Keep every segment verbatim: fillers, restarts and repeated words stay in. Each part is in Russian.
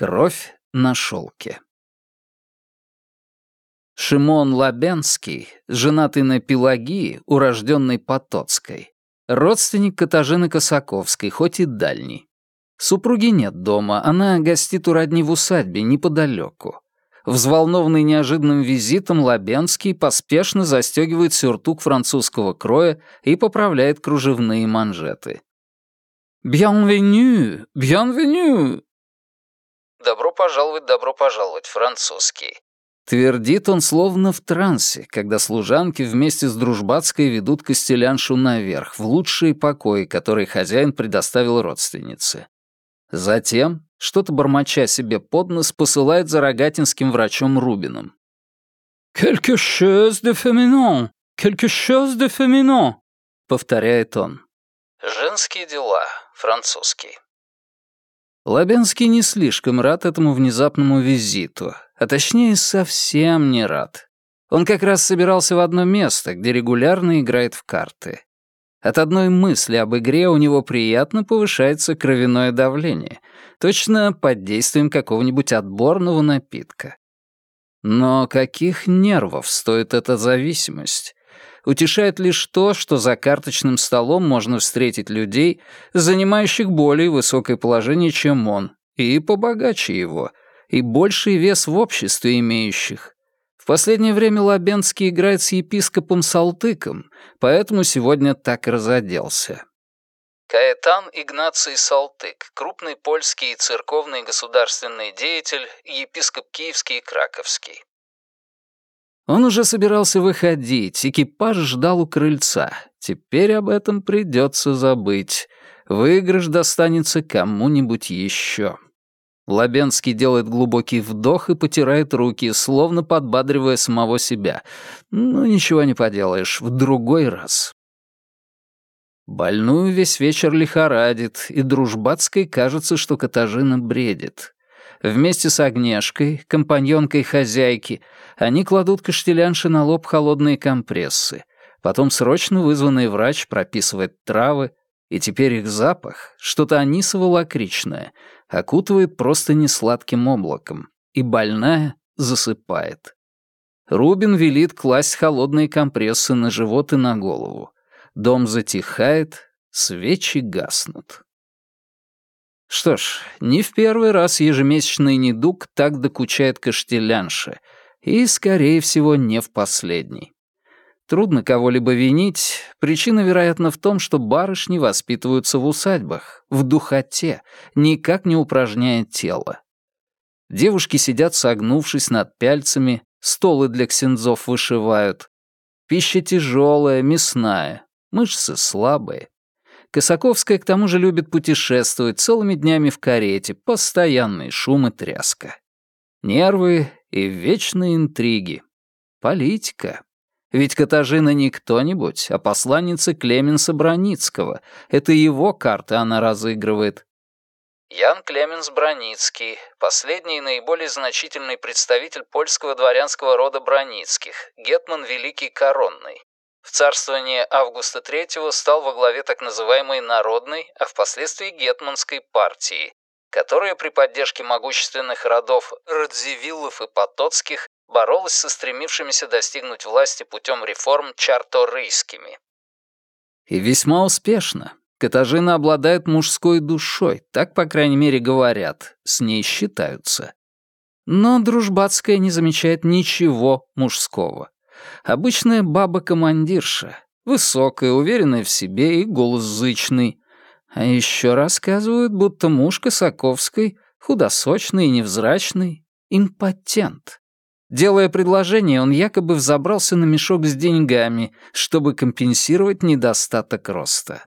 Кровь на шелке. Шимон Лабенский, женатый на Пелагии, урожденной Потоцкой, родственник Катажины Косаковской, хоть и дальний. Супруги нет дома, она гостит у родни в усадьбе неподалеку. Взволнованный неожиданным визитом, Лабенский поспешно застегивает сюртук французского кроя и поправляет кружевные манжеты. «Bienvenue! Bienvenue!» «Добро пожаловать, добро пожаловать, французский». Твердит он словно в трансе, когда служанки вместе с Дружбацкой ведут костеляншу наверх, в лучшие покои, которые хозяин предоставил родственнице. Затем, что-то бормоча себе под нос, посылает за рогатинским врачом Рубином. «Quelque chose de féminin! Quelque chose de féminin!» — повторяет он. «Женские дела, французский». Лабенский не слишком рад этому внезапному визиту, а точнее совсем не рад. Он как раз собирался в одно место, где регулярно играет в карты. От одной мысли об игре у него приятно повышается кровяное давление, точно под действием какого-нибудь отборного напитка. Но каких нервов стоит эта зависимость? Утешает лишь то, что за карточным столом можно встретить людей, занимающих более высокое положение, чем он, и побогаче его, и больший вес в обществе имеющих. В последнее время Лабенский играет с епископом Салтыком, поэтому сегодня так и разоделся. Каэтан Игнаций Салтык, крупный польский церковный государственный деятель, епископ Киевский и Краковский. Он уже собирался выходить, экипаж ждал у крыльца. Теперь об этом придется забыть. Выигрыш достанется кому-нибудь еще. Лабенский делает глубокий вдох и потирает руки, словно подбадривая самого себя. Ну, ничего не поделаешь, в другой раз. Больную весь вечер лихорадит, и Дружбацкой кажется, что Катажина бредит. Вместе с Агнешкой, компаньонкой хозяйки, они кладут каштелянше на лоб холодные компрессы. Потом срочно вызванный врач прописывает травы, и теперь их запах, что-то анисово-лакричное, окутывает просто несладким облаком, и больная засыпает. Рубин велит класть холодные компрессы на живот и на голову. Дом затихает, свечи гаснут. Что ж, не в первый раз ежемесячный недуг так докучает каштелянше, и, скорее всего, не в последний. Трудно кого-либо винить, причина, вероятно, в том, что барышни воспитываются в усадьбах, в духоте, никак не упражняя тело. Девушки сидят согнувшись над пяльцами, столы для ксензов вышивают. Пища тяжелая, мясная, мышцы слабые. Косаковская к тому же любит путешествовать целыми днями в карете, постоянный шум и тряска. Нервы и вечные интриги. Политика. Ведь Катажина не кто-нибудь, а посланница Клеменса Браницкого. Это его карты она разыгрывает. Ян Клеменс Браницкий, последний и наиболее значительный представитель польского дворянского рода Браницких, гетман Великий Коронный. В царствование Августа третьего стал во главе так называемой Народной, а впоследствии Гетманской партии, которая при поддержке могущественных родов Радзивиллов и Потоцких боролась со стремившимися достигнуть власти путем реформ чарторийскими. И весьма успешно. Катажина обладает мужской душой, так, по крайней мере, говорят, с ней считаются. Но Дружбацкая не замечает ничего мужского. Обычная баба-командирша, высокая, уверенная в себе и голос зычный. А еще рассказывают, будто муж Косаковской, худосочный и невзрачный, импотент. Делая предложение, он якобы взобрался на мешок с деньгами, чтобы компенсировать недостаток роста.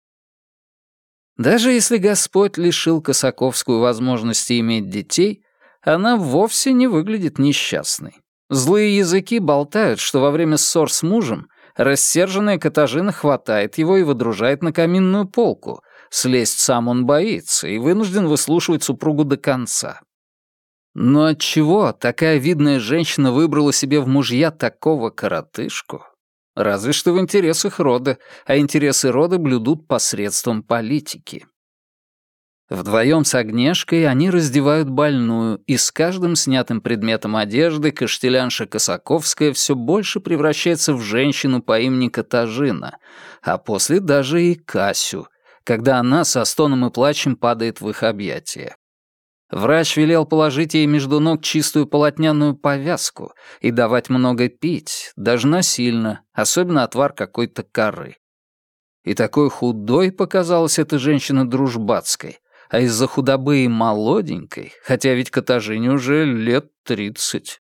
Даже если Господь лишил Косаковскую возможности иметь детей, она вовсе не выглядит несчастной. Злые языки болтают, что во время ссор с мужем рассерженная Катажина хватает его и выдружает на каминную полку. Слезть сам он боится и вынужден выслушивать супругу до конца. Но отчего такая видная женщина выбрала себе в мужья такого коротышку? Разве что в интересах рода, а интересы рода блюдут посредством политики. Вдвоем с Агнешкой они раздевают больную, и с каждым снятым предметом одежды Каштелянша Косаковская все больше превращается в женщину по имени Катажина, а после даже и Касю, когда она со стоном и плачем падает в их объятия. Врач велел положить ей между ног чистую полотняную повязку и давать много пить, даже насильно, особенно отвар какой-то коры. И такой худой показалась эта женщина Дружбацкой, а из-за худобы и молоденькой, хотя ведь Катажине уже лет тридцать.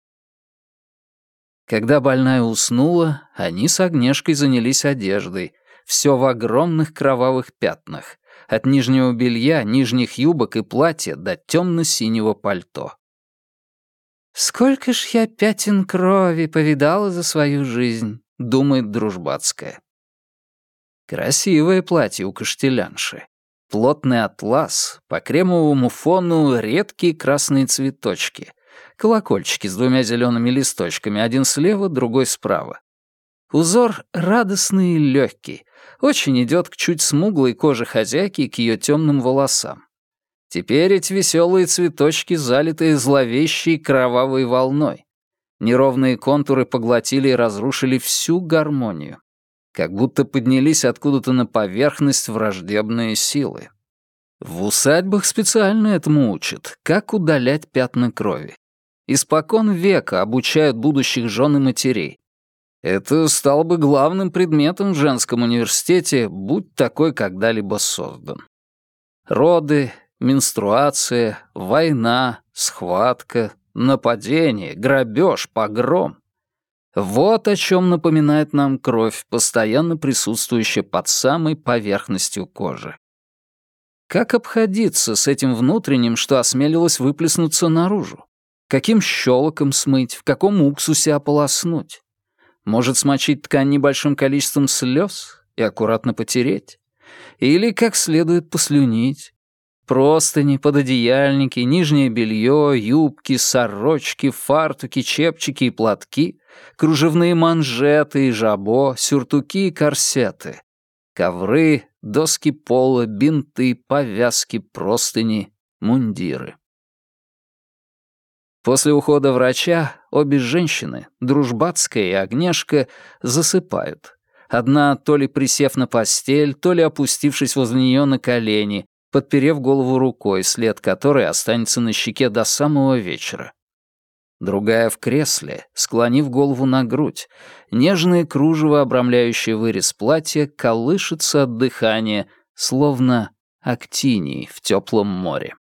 Когда больная уснула, они с Агнешкой занялись одеждой, все в огромных кровавых пятнах, от нижнего белья, нижних юбок и платья до темно-синего пальто. «Сколько ж я пятен крови повидала за свою жизнь», — думает Дружбацкая. Красивое платье у Каштелянши. Плотный атлас, по кремовому фону редкие красные цветочки, колокольчики с двумя зелеными листочками, один слева, другой справа. Узор радостный и легкий, очень идет к чуть смуглой коже хозяйки и к ее темным волосам. Теперь эти веселые цветочки, залитые зловещей кровавой волной. Неровные контуры поглотили и разрушили всю гармонию. Как будто поднялись откуда-то на поверхность враждебные силы. В усадьбах специально этому учат, как удалять пятна крови. Испокон века обучают будущих жен и матерей. Это стало бы главным предметом в женском университете, будь такой когда-либо создан. Роды, менструация, война, схватка, нападение, грабеж, погром. Вот о чем напоминает нам кровь, постоянно присутствующая под самой поверхностью кожи. Как обходиться с этим внутренним, что осмелилось выплеснуться наружу? Каким щелоком смыть, в каком уксусе ополоснуть? Может, смочить ткань небольшим количеством слез и аккуратно потереть? Или как следует послюнить? Простыни, пододеяльники, нижнее белье, юбки, сорочки, фартуки, чепчики и платки, кружевные манжеты и жабо, сюртуки и корсеты, ковры, доски пола, бинты, повязки, простыни, мундиры. После ухода врача обе женщины, Дружбацкая и Агнешка, засыпают. Одна то ли присев на постель, то ли опустившись возле нее на колени, подперев голову рукой, след которой останется на щеке до самого вечера. Другая в кресле, склонив голову на грудь. Нежное кружево, обрамляющее вырез платья, колышется от дыхания, словно актиний в теплом море.